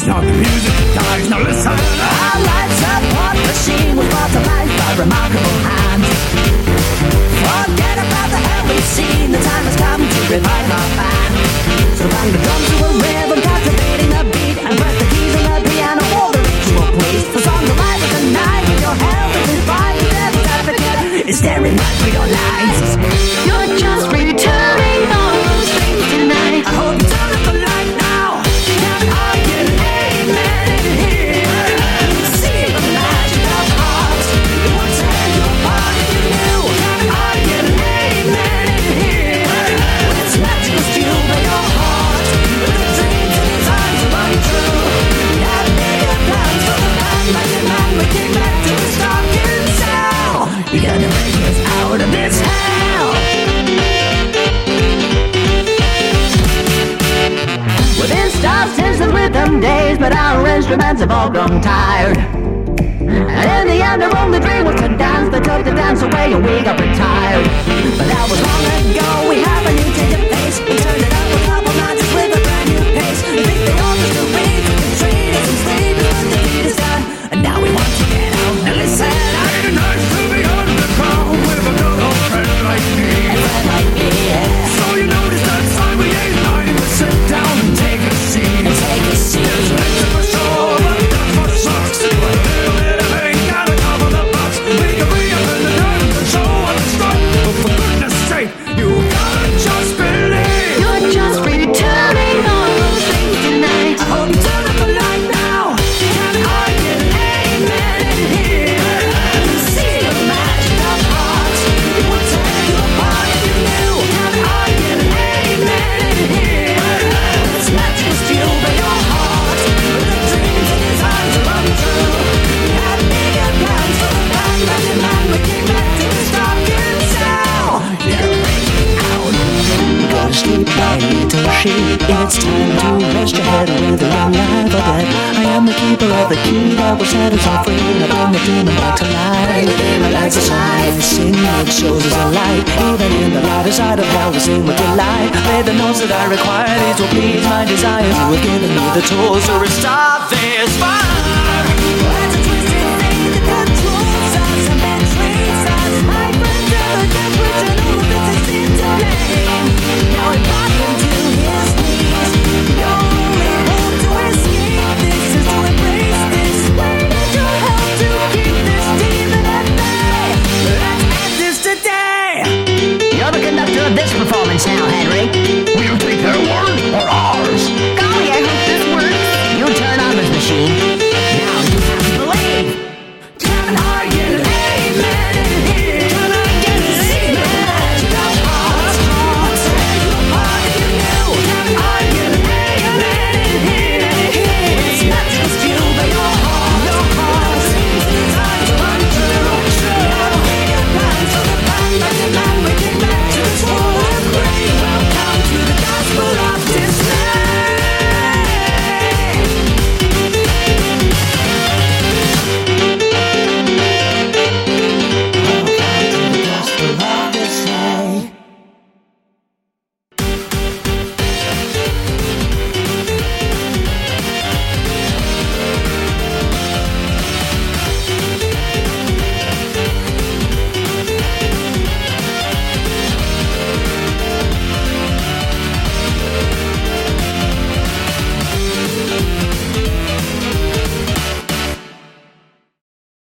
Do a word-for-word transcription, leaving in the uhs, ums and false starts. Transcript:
stop the music dies. Now listen. Our lights support machine was brought to life by remarkable hands. Forget about the hell we've seen. The time has come to revive our band. So bang the drums to a rhythm, captivating the beat, and press the keys on the piano for the ritual, please. The song alive of the night with your health is fine. Devil's advocate is staring right through your lights. You're just returning all those things tonight. I hope you turn up the light now. Can I get an amen in here? See the magic of hearts. It would tear you apart if you knew. Can I get an amen in here? When it's magical still by your heart. With the dreams and desires are untrue. We had bigger plans for the man, like a man. We came back to a stocking cell. You're gonna bring us out of this hell. Within stars since the rhythm days, but our instruments have all grown tired. And in the end, our only dream was to dance. They took the dance away and we got retired. But that was long ago. We have a new change of pace. We turned it up a couple notches with a brand new pace. We think they all just read the treat us and sleep as the beat is done. And now we want to get out. Now listen, I need a nice to be underground with a good old friend like me. A friend like me, yeah. So you notice that side we ain't lying. We sit down and take a seat. And take a seat. There's plenty for sure, but that's what sucks. We're a little bit of pain, gotta cover the bucks. We can be up in the dirt and show on the strut. But for goodness sake, you gotta just believe. You're just returning all those things tonight. I hope you turn up the light now. Can I get an amen in here? See the magic of hearts. It would tear you apart if you knew. Can I get an amen in here? It's magic still by your heart. With the dreams and desires are untrue. We had bigger plans for the band, like a man. We came back to the stocking cell. You're breaking out. Go to sleep, my little sheep. It's time to rest your head with a young life of death. I am the keeper of the key that will set us all free. I bring the demon back to life. Like a song, sing it shows us a light. Even in the lighter side of hell, we sing with delight. Play the notes that I require. These will please my desires. You have given me the tools to restart this fire.